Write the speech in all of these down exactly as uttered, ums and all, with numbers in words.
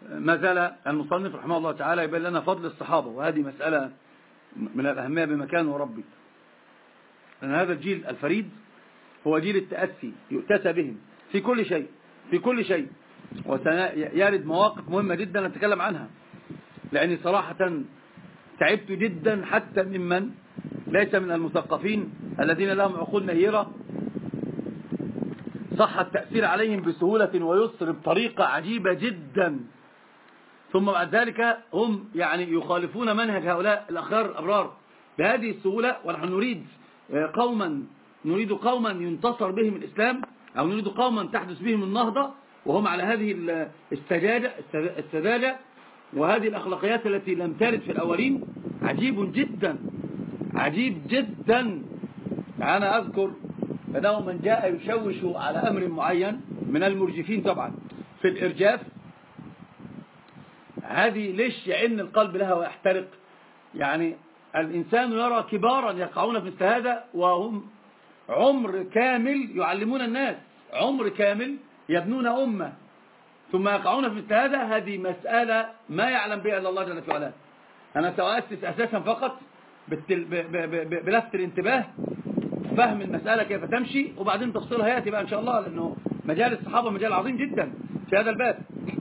ما زال المصنف رحمه الله تعالى يبين لنا فضل الصحابة، وهذه مسألة من الأهمية بمكان وربي، لأن هذا الجيل الفريد هو جيل التأسي يؤتسى بهم في كل شيء في كل شيء. وسيرد مواقف مهمة جدا نتكلم عنها، لأني صراحة تعبت جدا حتى ممن ليس من المثقفين الذين لهم عقول نيرة صح التأثير عليهم بسهولة ويسر بطريقة عجيبة جدا، ثم بعد ذلك هم يعني يخالفون منهج هؤلاء الأخيار الأبرار بهذه السهولة. ونحن نريد قوما نريد قوما ينتصر بهم الإسلام، أو نريد قوما تحدث بهم النهضة وهم على هذه السجاجة السذاجة وهذه الأخلاقيات التي لم ترد في الأولين. عجيب جدا عجيب جدا. أنا أذكر أنه من جاء يشوش على أمر معين من المرجفين طبعا في الإرجاف، هذه ليش يعن القلب لها ويحترق؟ يعني الإنسان يرى كبارا يقعون في مثل هذا وهم عمر كامل يعلمون الناس، عمر كامل يبنون أمة، ثم يقعون في مثل هذا. هذه مسألة ما يعلم بها إلا الله جل وعلا. أنا سأؤسس أساسا فقط بلفت الانتباه، فهم المسألة كيف تمشي، وبعدين تفصيلها يأتي بقى إن شاء الله، لأنه مجال الصحابة مجال عظيم جدا في هذا الباب.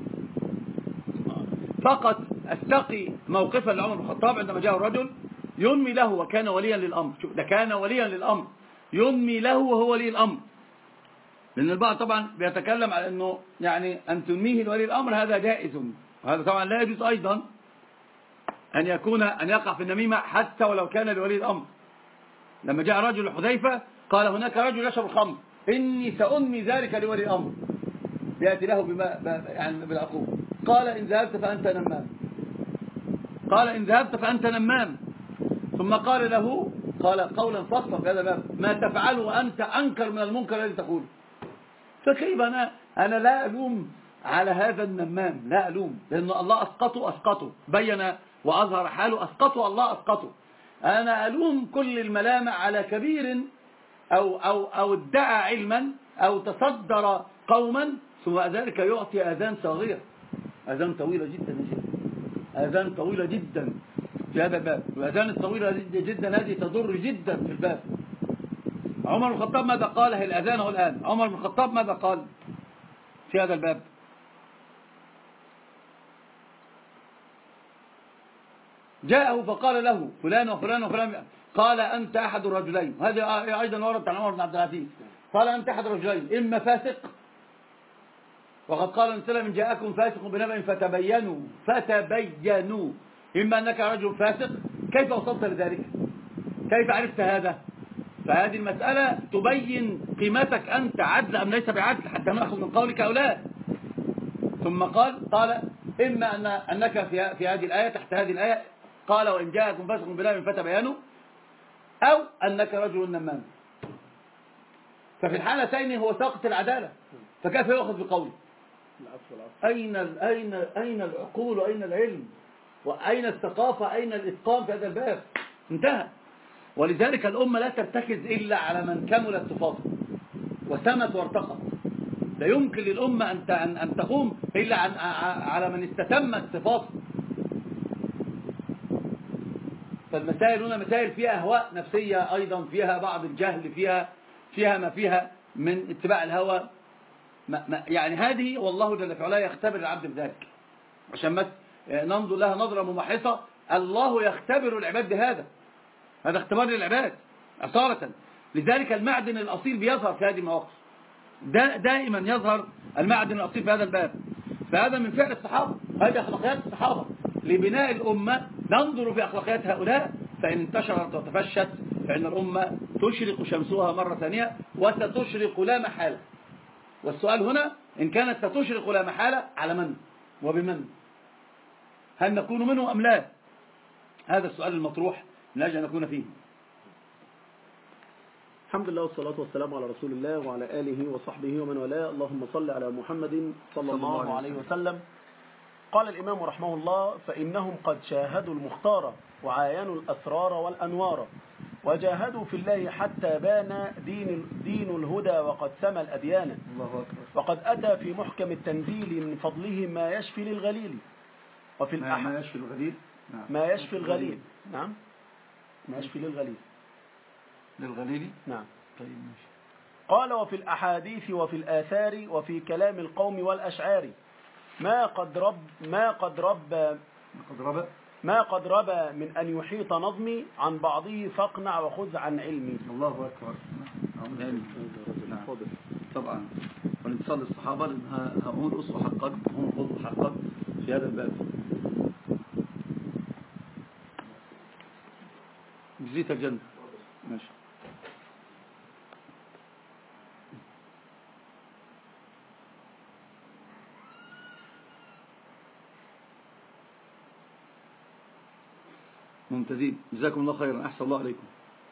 فقط أستقي موقفا لعمر بن الخطاب عندما جاء الرجل ينمي له وكان وليا للأمر. شوف، ده كان وليا للأمر، ينمي له وهو ولي الأمر، لأن البعض طبعا بيتكلم على أنه يعني أن تنميه لولي الأمر هذا جائز، وهذا طبعا لا يجوز أيضا أن يكون أن يقع في النميمة حتى ولو كان لولي الأمر. لما جاء رجل حذيفة قال هناك رجل يشرب الخمر إني سأنمي ذلك لولي الأمر، يأتي له بما يعني بالعقوبة. قال إن ذهبت فأنت نمام، قال إن ذهبت فأنت نمام. ثم قال له قال قولا فصلا في هذا الباب: ما تفعله وأنت أنكر من المنكر الذي تقوله. فكيف أنا أنا لا ألوم على هذا النمام، لا ألوم، لأن الله أسقطه أسقطه بين وأظهر حاله، أسقطه الله أسقطه. أنا ألوم كل الملامة على كبير أو, أو, أو ادعى علما أو تصدر قوما ثم ذلك يعطي أذان صغيرة، أذان طويلة جدا جدا، أذان طويلة جدا في هذا الباب. والأذان الطويلة جدا هذه تضر جدا في الباب. عمر بن الخطاب ماذا قال؟ هي الأذان هو الآن. عمر بن الخطاب ماذا قال في هذا الباب؟ جاءه فقال له فلان وفلان وفلان، قال أنت أحد الرجلين. هذه أيضا ورد عن عمر بن عبد العزيز، قال أنت أحد الرجلين، إما فاسق، وقد قال النبي صلى الله عليه وسلم: إن جاءكم فاسق بنبأ فتبينوا فتبينوا، إما أنك رجل فاسق. كيف وصلت لذلك؟ كيف عرفت هذا؟ فهذه المسألة تبين قيمتك أنت، عدل أم ليس بعدل، حتى نأخذ من قولك أولاد. ثم قال قال إما أن أنك في في هذه الآية، تحت هذه الآية قال: وإن جاءكم فاسق بنبأ فتبينوا، أو أنك رجل نمام. ففي الحالتين هو ساقط العدالة، فكيف يأخذ بقوله؟ أين أين أين العقول وأين العلم وأين الثقافة، أين الإتقان في هذا الباب؟ انتهى. ولذلك الأمة لا ترتكز إلا على من كملت صفاته وسمت وارتقت. لا يمكن للأمة أن أن تقوم إلا عن على من استتمت صفاته. فالمسائل هنا مسائل فيها أهواء نفسية، أيضا فيها بعض الجهل، فيها فيها ما فيها من اتباع الهوى. ما ما يعني هذه والله جل وعلا يختبر العبد بذلك، عشان ما ننظر لها نظرة ممحصة. الله يختبر العباد بهذا، هذا اختبار للعباد أصالة. لذلك المعدن الأصيل بيظهر في هذه المواقف، دا دائما يظهر المعدن الأصيل في هذا الباب. فهذا من فعل الصحابة، هذه أخلاقيات الصحابة لبناء الأمة. ننظر في أخلاقيات هؤلاء، فإن انتشرت وتفشت فإن الأمة تشرق شمسها مرة ثانية، وستشرق لا محالة. والسؤال هنا إن كانت ستشرق لا محالة، على من وبمن؟ هل نكون منه أم لا؟ هذا السؤال المطروح من أجل أن نكون فيه. الحمد لله والصلاة والسلام على رسول الله وعلى آله وصحبه ومن والاه. اللهم صل على محمد صلى الله عليه وسلم. قال الإمام رحمه الله: فإنهم قد شاهدوا المختار وعاينوا الأسرار والأنوار، وجاهدوا في الله حتى بان دين, دين الهدى وقد سمى الأديان. الله أكبر. وقد أتى في محكم التنزيل من فضله ما يشفي للغليل. وفي ما, ما يشفي الغليل. نعم. ما يشفي الغليل. نعم ما يشفي للغليل. للغليل. نعم. طيب ماشي. قال وفي الأحاديث وفي الآثار وفي كلام القوم والأشعار ما قد رب ما قد رب ما قد رب ما قد ربى من أن يحيط نظمي عن بعضه فاقنع وخذ عن علمي. الله أكبر. نعم. طبعا والانتصال للصحابة لأنها هم الأسوة حقا، هم القدوة حقا في هذا الباب. جزيت الجنة. ماشي. ممتازين، جزاكم الله خيرا، أحسن الله عليكم.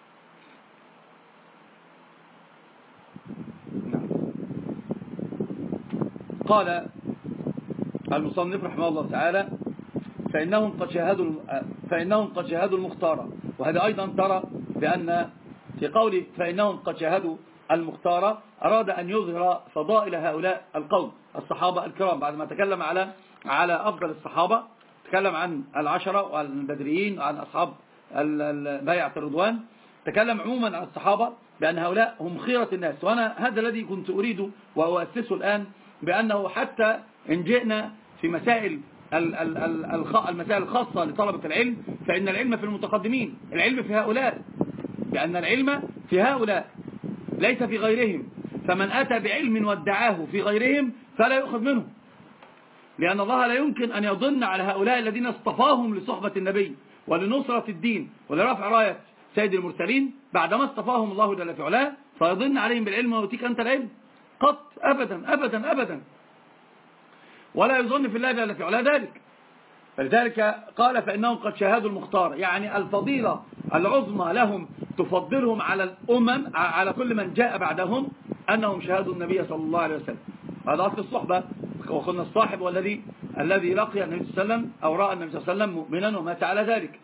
قال المصنف رحمه الله تعالى فإنهم قد شاهدوا فإنهم قد شاهدوا المختار. وهذا أيضا ترى بأن في قوله فإنهم قد شاهدوا المختار أراد أن يظهر فضائل هؤلاء القوم الصحابة الكرام بعد ما تكلم على على أفضل الصحابة، تكلم عن العشرة وعن البدريين وعن أصحاب بيعة الرضوان، تكلم عموما عن الصحابة بأن هؤلاء هم خيرة الناس. وأنا هذا الذي كنت أريد وأؤسسه الآن، بأنه حتى إن جئنا في مسائل المسائل الخاصة لطلبة العلم فإن العلم في المتقدمين، العلم في هؤلاء، بأن العلم في هؤلاء ليس في غيرهم. فمن أتى بعلم وادعاه في غيرهم فلا يؤخذ منه، لأن الله لا يمكن أن يضن على هؤلاء الذين اصطفاهم لصحبة النبي ولنصرة الدين ولرفع راية سيد المرسلين بعدما اصطفاهم الله جل في علاه، فيضن عليهم بالعلم ويؤتيك أنت العلم قط أبدا أبدا أبدا، ولا يظن في الله جل في علاه ذلك. فلذلك قال فإنهم قد شاهدوا المختار، يعني الفضيلة العظمى لهم تفضلهم على الأمم، على كل من جاء بعدهم، أنهم شاهدوا النبي صلى الله عليه وسلم. هذا أصل الصحبة. وقلنا الصاحب والذي الذي لقي النبي صلى الله عليه وسلم أو رأى النبي صلى الله عليه وسلم مؤمنا ومات على ذلك.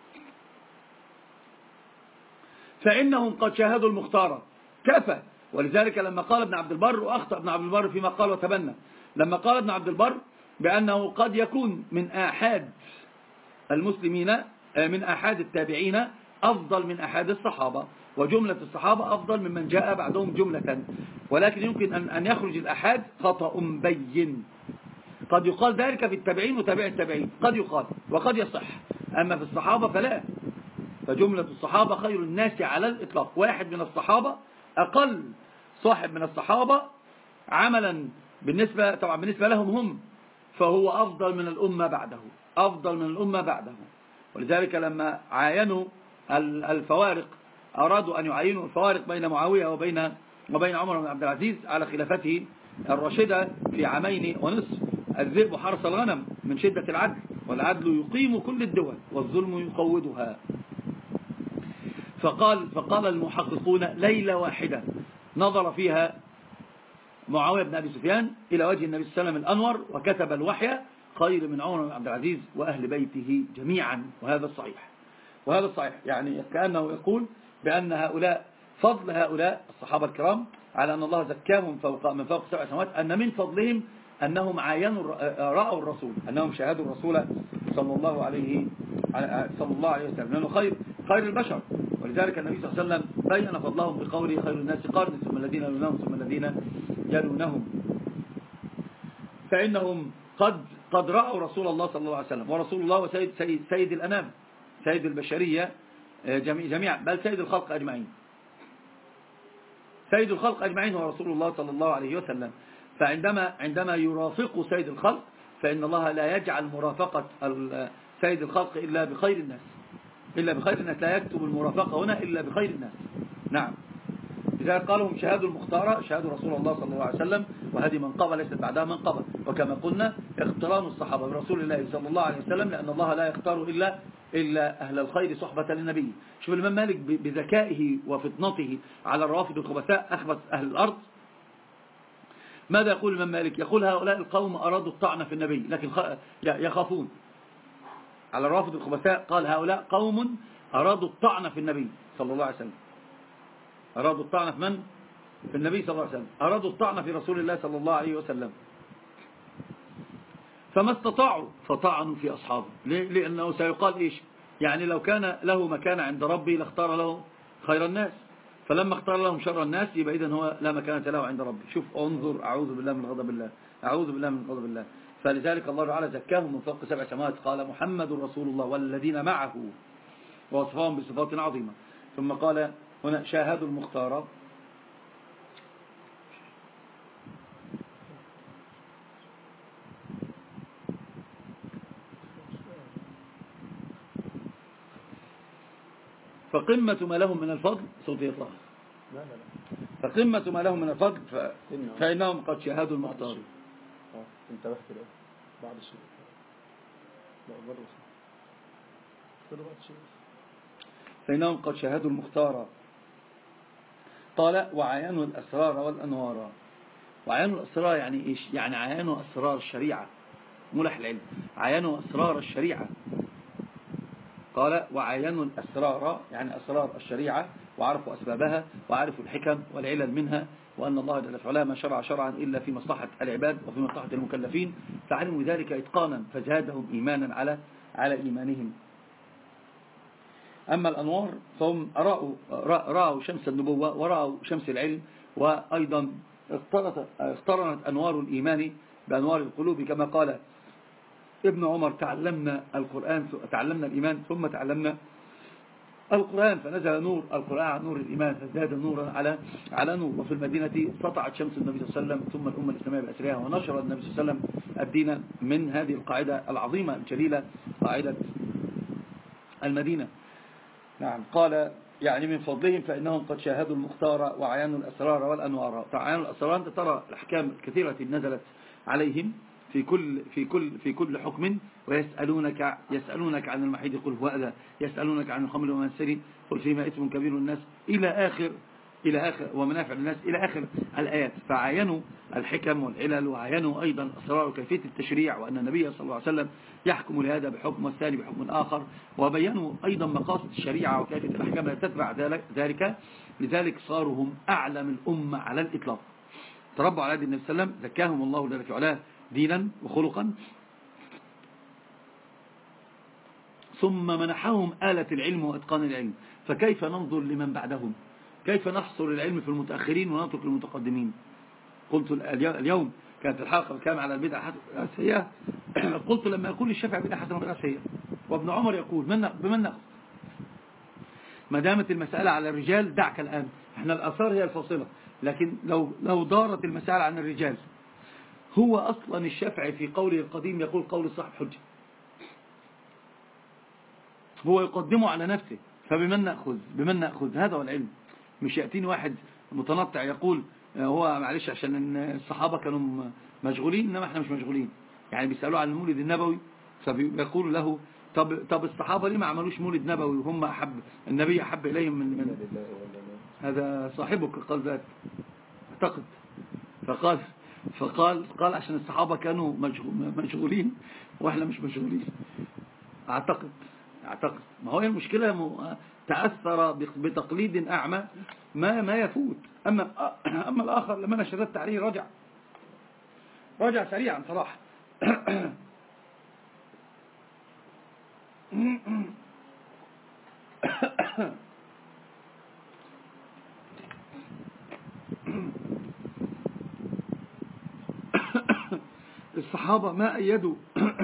فإنهم قد شاهدوا المختار كفى. ولذلك لما قال ابن عبد البر، وأخطأ ابن عبد البر فيما قال وتبنى، لما قال ابن عبد البر بأنه قد يكون من آحاد المسلمين من آحاد التابعين أفضل من آحاد الصحابة، وجملة الصحابة أفضل ممن جاء بعدهم جملة، ولكن يمكن أن يخرج الآحاد خطأ بين. قد يقال ذلك في التابعين وتابع التابعين، قد يقال وقد يصح، أما في الصحابة فلا. فجملة الصحابة خير الناس على الإطلاق. واحد من الصحابة أقل صاحب من الصحابة عملا بالنسبة طبعا بالنسبة لهم هم، فهو أفضل من الأمة بعده، أفضل من الأمة بعده. ولذلك لما عاينوا الفوارق، أرادوا أن يعينوا الفوارق بين معاوية وبين وبين عمر بن عبد العزيز على خلافته الراشدة في عامين ونصف، الذئب حرس الغنم من شدة العدل، والعدل يقيم كل الدول والظلم يقوضها. فقال فقال المحققون ليلة واحدة نظر فيها معاوية بن أبي سفيان إلى وجه النبي صلى الله عليه وسلم الأنور وكتب الوحي خير من عمر بن عبد العزيز وأهل بيته جميعا. وهذا الصحيح، وهذا الصحيح يعني كأنه يقول بأن هؤلاء فضل هؤلاء الصحابة الكرام على أن الله زكاهم فوق من فوق سبع سماوات، أن من فضلهم أنهم عاينوا رأوا الرسول، أنهم شاهدوا الرسول صلى الله عليه صلى الله عليه وسلم، لأنه خير خير البشر. ولذلك النبي صلى الله عليه وسلم بين فضلهم بقوله خير الناس قرني ثم الذين يلونهم ثم الذين يلونهم. فإنهم قد قد رأوا رسول الله صلى الله عليه وسلم، ورسول الله وسيد سيد, سيد الأنام، سيد البشرية جميعا، بل سيد الخلق أجمعين، سيد الخلق أجمعين هو رسول الله صلى الله عليه وسلم. فعندما عندما يرافق سيد الخلق فإن الله لا يجعل مرافقة سيد الخلق إلا بخير الناس، إلا بخير الناس، لا يكتب المرافقة هنا إلا بخير الناس. نعم، لذلك قالوا هم شهادوا المختار، شهادوا رسول الله صلى الله عليه وسلم، وهذه منقبة ليست بعدها منقبة. وكما قلنا اقتران الصحابة برسول الله صلى الله عليه وسلم، لأن الله لا يختار إلا إلا أهل الخير صحبة للنبي. شوف الإمام مالك بذكائه وفطنته على الروافض الخبثاء أخبث أهل الأرض. ماذا يقول الإمام مالك؟ يقول هؤلاء القوم أرادوا الطعن في النبي لكن يخافون. على الروافض الخبثاء قال هؤلاء قوم أرادوا الطعن في النبي صلى الله عليه وسلم. أرادوا الطعن في من؟ في النبي صلى الله عليه وسلم. أرادوا الطعن في رسول الله صلى الله عليه وسلم، فما استطاعوا فطعنوا في أصحابه. ليه؟ لأنه سيقال إيش؟ يعني لو كان له مكان عند ربي لاختار له خير الناس، فلما اختار لهم شر الناس يبقى إذن هو لا مكانة له عند ربي. شوف انظر، أعوذ بالله من غضب الله، أعوذ بالله من غضب الله. فلذلك الله تعالى زكاهم من فوق سبع سماوات، قال محمد رسول الله والذين معه، ووصفهم بصفات عظيمة. ثم قال هنا شاهدوا المختار. فقمة ما لهم من الفضل صوت يطلع لا لا لا فقمة ما لهم من الفضل ف... فإنهم قد شاهدوا المختار. انتبهت له بعد الشيء لا برضه فإنهم قد شاهدوا المختار. قال وعيانوا الأسرار والأنوار. وعيانوا الأسرار يعني إيش؟ يعني عيانوا أسرار الشريعة، ملح العلم، عيانوا أسرار الشريعة. قال وعيانوا الأسرار يعني أسرار الشريعة، وعرفوا أسبابها، وعرفوا الحكم والعلل منها، وأن الله جل وعلا ما شرع شرعا إلا في مصلحة العباد وفي مصلحة المكلفين، فعلموا ذلك إتقانا فزادهم إيمانا على على إيمانهم. أما الأنوار فهم رأوا, رأوا شمس النبوة ورأوا شمس العلم، وأيضا اقترنت أنوار الإيمان بأنوار القلوب، كما قال ابن عمر تعلمنا القرآن تعلمنا الإيمان ثم تعلمنا القرآن، فنزل نور القرآن على نور الإيمان فازداد نورا على على نور. وفي المدينة سطعت شمس النبي صلى الله عليه وسلم ثم الأمة الإسلامية بأسرها، ونشر النبي صلى الله عليه وسلم الدين من هذه القاعدة العظيمة الجليلة، قاعدة المدينة. نعم. قال يعني من فضلهم فإنهم قد شاهدوا المختار وعيانوا الأسرار والأنوار. فعيانوا الأسرار أنت ترى الأحكام الكثيرة نزلت عليهم في كل في كل في كل حكم، ويسألونك يسألونك عن المحيض قل هو أذى، يسألونك عن الخمر والميسر قل فيما إثم كبير الناس إلى آخر إلى آخر ومنافع للناس إلى آخر الآيات. فعينوا الحكم والعلل، وعينوا أيضا أسرار وكيفية التشريع، وأن النبي صلى الله عليه وسلم يحكم لهذا بحكم والثاني بحكم آخر، وبينوا أيضا مقاصد الشريعة وكيفية الأحكام التي تتبع ذلك. لذلك صاروا هم أعلم الأمة على الإطلاق، تربوا على يد النبي صلى الله عليه وسلم، زكاهم الله جل وعلا دينا وخلقا، ثم منحهم آلة العلم وإتقان العلم. فكيف ننظر لمن بعدهم؟ كيف نحصر العلم في المتأخرين ونترك المتقدمين؟ قلت اليوم كانت الحلقة الكاملة على البدعة السيئة. قلت لما يقول الشافعي بدعة حسنة وبدعة سيئة، وابن عمر يقول بمن نأخذ؟ ما دامت المسألة على الرجال دعك الآن، احنا الآثار هي الفاصلة، لكن لو لو دارت المسألة عن الرجال، هو أصلا الشافعي في قوله القديم يقول قول صاحب حجة، هو يقدمه على نفسه. فبمن نأخذ؟ بمن نأخذ؟ هذا هو العلم. مش يأتيني واحد متنطع يقول هو معلش عشان الصحابة كانوا مشغولين إنما احنا مش مشغولين، يعني بيسألوا عن المولد النبوي فبيقول له طب, طب الصحابة ليه ما عملوش مولد نبوي وهم أحب النبي أحب إليهم من, من هذا صاحبك قال ذلك اعتقد. فقال فقال قال عشان الصحابة كانوا مشغولين واحنا مش مشغولين. اعتقد اعتقد ما هو المشكلة تأثر بتقليد أعمى ما ما يفوت. أما أما الآخر لما أنا شددت عليه رجع رجع سريعا صراحة. الصحابة ما أيدوا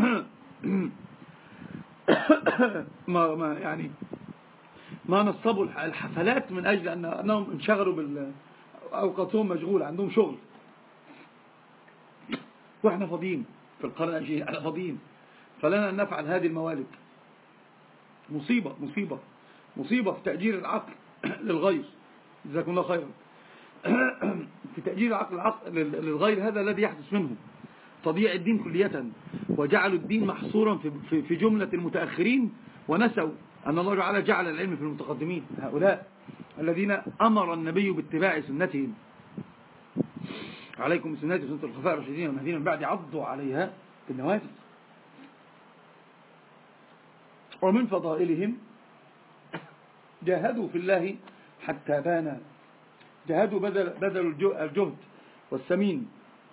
ما ما يعني ما نصبوا الحفلات من أجل أن أنهم انشغلوا بال أوقاتهم مشغول عندهم شغل، وإحنا فاضيين في القرن العشرين، احنا فاضيين، فلنا أن نفعل هذه الموالد. مصيبة مصيبة مصيبة في تأجير العقل للغير. جزاكم الله خيرا. في تأجير العقل العقل للغير هذا الذي يحدث منه تضييع الدين كلية، وجعلوا الدين محصورا في في جملة المتأخرين، ونسوا أن الله تعالى جعل العلم في المتقدمين، هؤلاء الذين أمر النبي باتباع سنتهم. عليكم بسنتي وسنة الخلفاء الراشدين والمهديين من بعد عضوا عليها بالنواجذ. ومن فضائلهم جاهدوا في الله حتى بان. جاهدوا بدل بدل الجهد والسمين.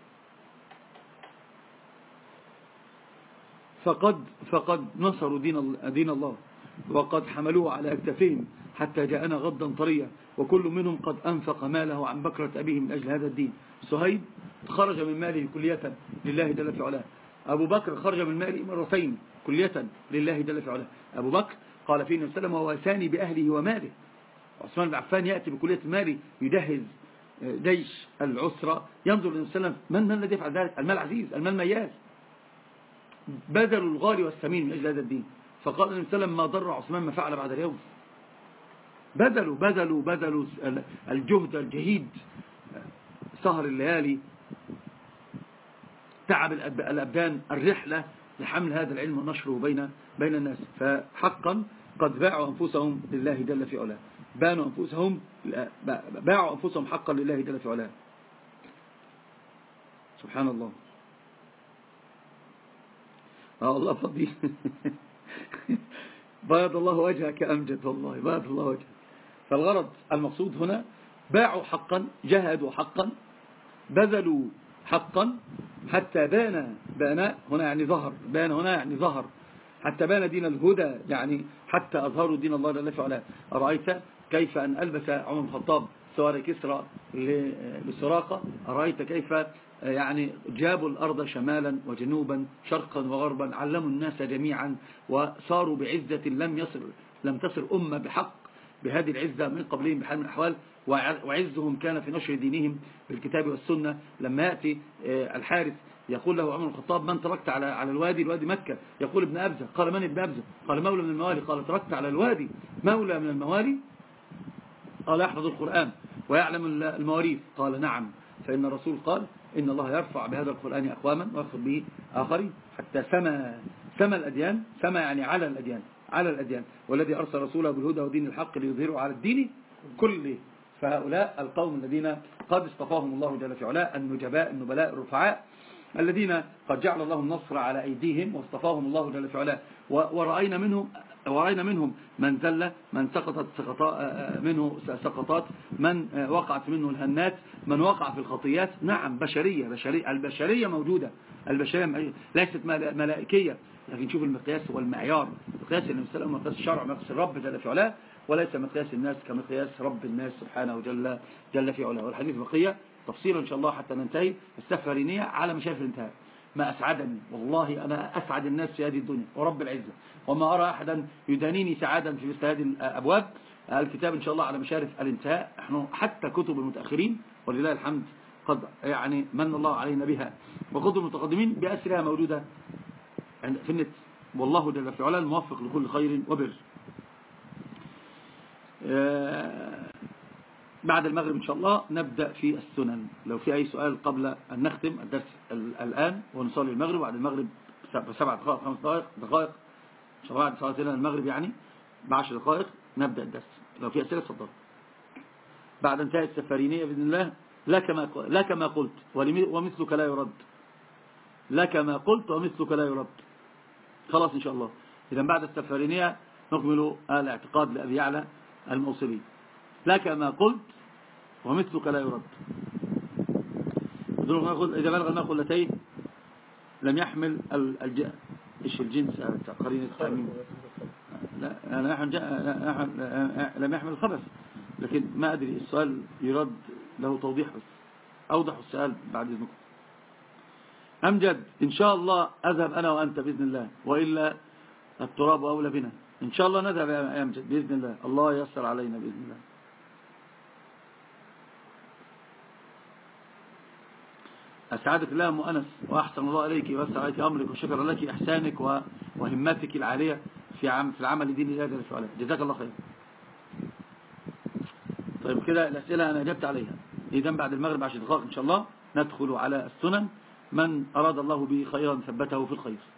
فقد فقد نصروا دين دين الله، وقد حملوه على أكتافهم حتى جاءنا غدا طريا، وكل منهم قد أنفق ماله عن بكرة أبيه من أجل هذا الدين. صهيب خرج من ماله كلية لله جل في علاه. أبو بكر خرج من ماله مرتين كلية لله جل في علاه. أبو بكر قال فيه النبي صلى الله عليه وسلم: وهو ثاني بأهله وماله. عثمان بن عفان يأتي بكلية المال يجهز جيش العسرة، ينظر النبي صلى الله عليه وسلم: من من الذي يفعل ذلك؟ المال عزيز، المال مياز. بذلوا الغالي والثمين من أجل هذا الدين. فقال النبي صلى الله عليه وسلم: ما ضر عثمان ما فعل بعد اليوم. بذلوا بذلوا بذلوا الجهد الجهيد، سهر الليالي، تعب الأبدان، الرحلة لحمل هذا العلم ونشره بين بين الناس. فحقا قد باعوا أنفسهم لله جل في علاه، بانوا أنفسهم باعوا أنفسهم حقا لله جل في علاه. سبحان الله. اه الله فضي. بيض الله وجهك أمجد، والله بيض الله وجهك. فالغرض المقصود هنا: باعوا حقا، جاهدوا حقا، بذلوا حقا حتى بان. بان هنا يعني ظهر، بان هنا يعني ظهر، حتى بان دين الهدى، يعني حتى أظهروا دين الله جل في علاه. أرأيت كيف أن ألبس عمر بن الخطاب سوار كسرى لسراقة؟ أرأيت كيف يعني جابوا الأرض شمالا وجنوبا شرقا وغربا، علموا الناس جميعا، وصاروا بعزة لم يصل لم تصل أمة بحق بهذه العزة من قبلهم بحال من الأحوال. وعزهم كان في نشر دينهم بالكتاب والسنة. لما يأتي الحارث يقول له عمر بن الخطاب: من تركت على على الوادي؟ الوادي مكة. يقول: ابن أبزة. قال: من ابن أبزة؟ قال: مولى من الموالي. قال: تركت على الوادي مولى من الموالي؟ قال: يحفظ القرآن ويعلم المواريث. قال: نعم، فإن الرسول قال: إن الله يرفع بهذا القرآن أقواما ويخفض به آخرين، حتى سما سما الأديان. سما يعني على الأديان، على الأديان، والذي أرسل رسوله بالهدى ودين الحق ليظهره على الدين كله. فهؤلاء القوم الذين قد اصطفاهم الله جل في علاه، النجباء النبلاء الرفعاء، الذين قد جعل الله النصر على أيديهم واصطفاهم الله جل في علاه. ورأينا منهم ورأينا منهم من ذل، من سقطت منه سقطات، من وقعت منه الهنات، من وقع في الخطيات. نعم، بشرية بشرية البشرية موجودة، البشرية ليست ملائكية. لكن شوف المقياس والمعيار، مقياس النبي صلى الله عليه وسلم مقياس الشرع، مقياس الرب جل في علاه، وليس مقياس الناس كمقياس رب الناس سبحانه جل جل في علاه. والحديث بقية تفصيلا إن شاء الله حتى ننتهي السفرينية على مشارف الانتهاء. ما أسعدني والله، أنا أسعد الناس في هذه الدنيا ورب العزة، وما أرى أحدا يدانيني سعادا في مثل هذه الأبواب. الكتاب إن شاء الله على مشارف الانتهاء. نحن حتى كتب المتأخرين ولله الحمد قد يعني من الله علينا بها، وكتب المتقدمين بأسرها موجودة في النت. والله جل في علاه الموفق لكل خير وبر. بعد المغرب إن شاء الله نبدأ في السنن. لو في أي سؤال قبل أن نختم الدرس الآن ونصلي المغرب، بعد المغرب بسبع دقائق خمس دقائق دقائق إن شاء الله بعد صلاتنا المغرب يعني بعشر دقائق نبدأ الدرس. لو في أسئلة تفضل. بعد انتهاء السفرينية بإذن الله لك ما لك ما قلت ومثلك لا يرد. لك ما قلت ومثلك لا يرد. خلاص إن شاء الله. إذا بعد السفرينية نكمل الاعتقاد لأبي يعلى الموصلي. لك ما قلت ومثلك لا يرد. إذا بلغ الماء قلتين لم يحمل الج... إيش الجنس قرين التعميم؟ لا لم يحمل الخبث. لكن ما أدري السؤال يرد له توضيح، بس أوضح السؤال بعد إذنكم. أمجد إن شاء الله أذهب أنا وأنت بإذن الله، وإلا التراب أولى بنا. إن شاء الله نذهب يا أمجد بإذن الله، الله ييسر علينا بإذن الله. أسعدك الله أم أنس، وأحسن الله إليك وأسر عليك أمرك، وشكر لك إحسانك وهمتك العالية في عم في العمل دين الله جل وعلا. جزاك الله خير. طيب كده الأسئلة أنا أجبت عليها. إذا بعد المغرب عشر دقائق إن شاء الله ندخل على السنن. من أراد الله به خيرا ثبته في الخير.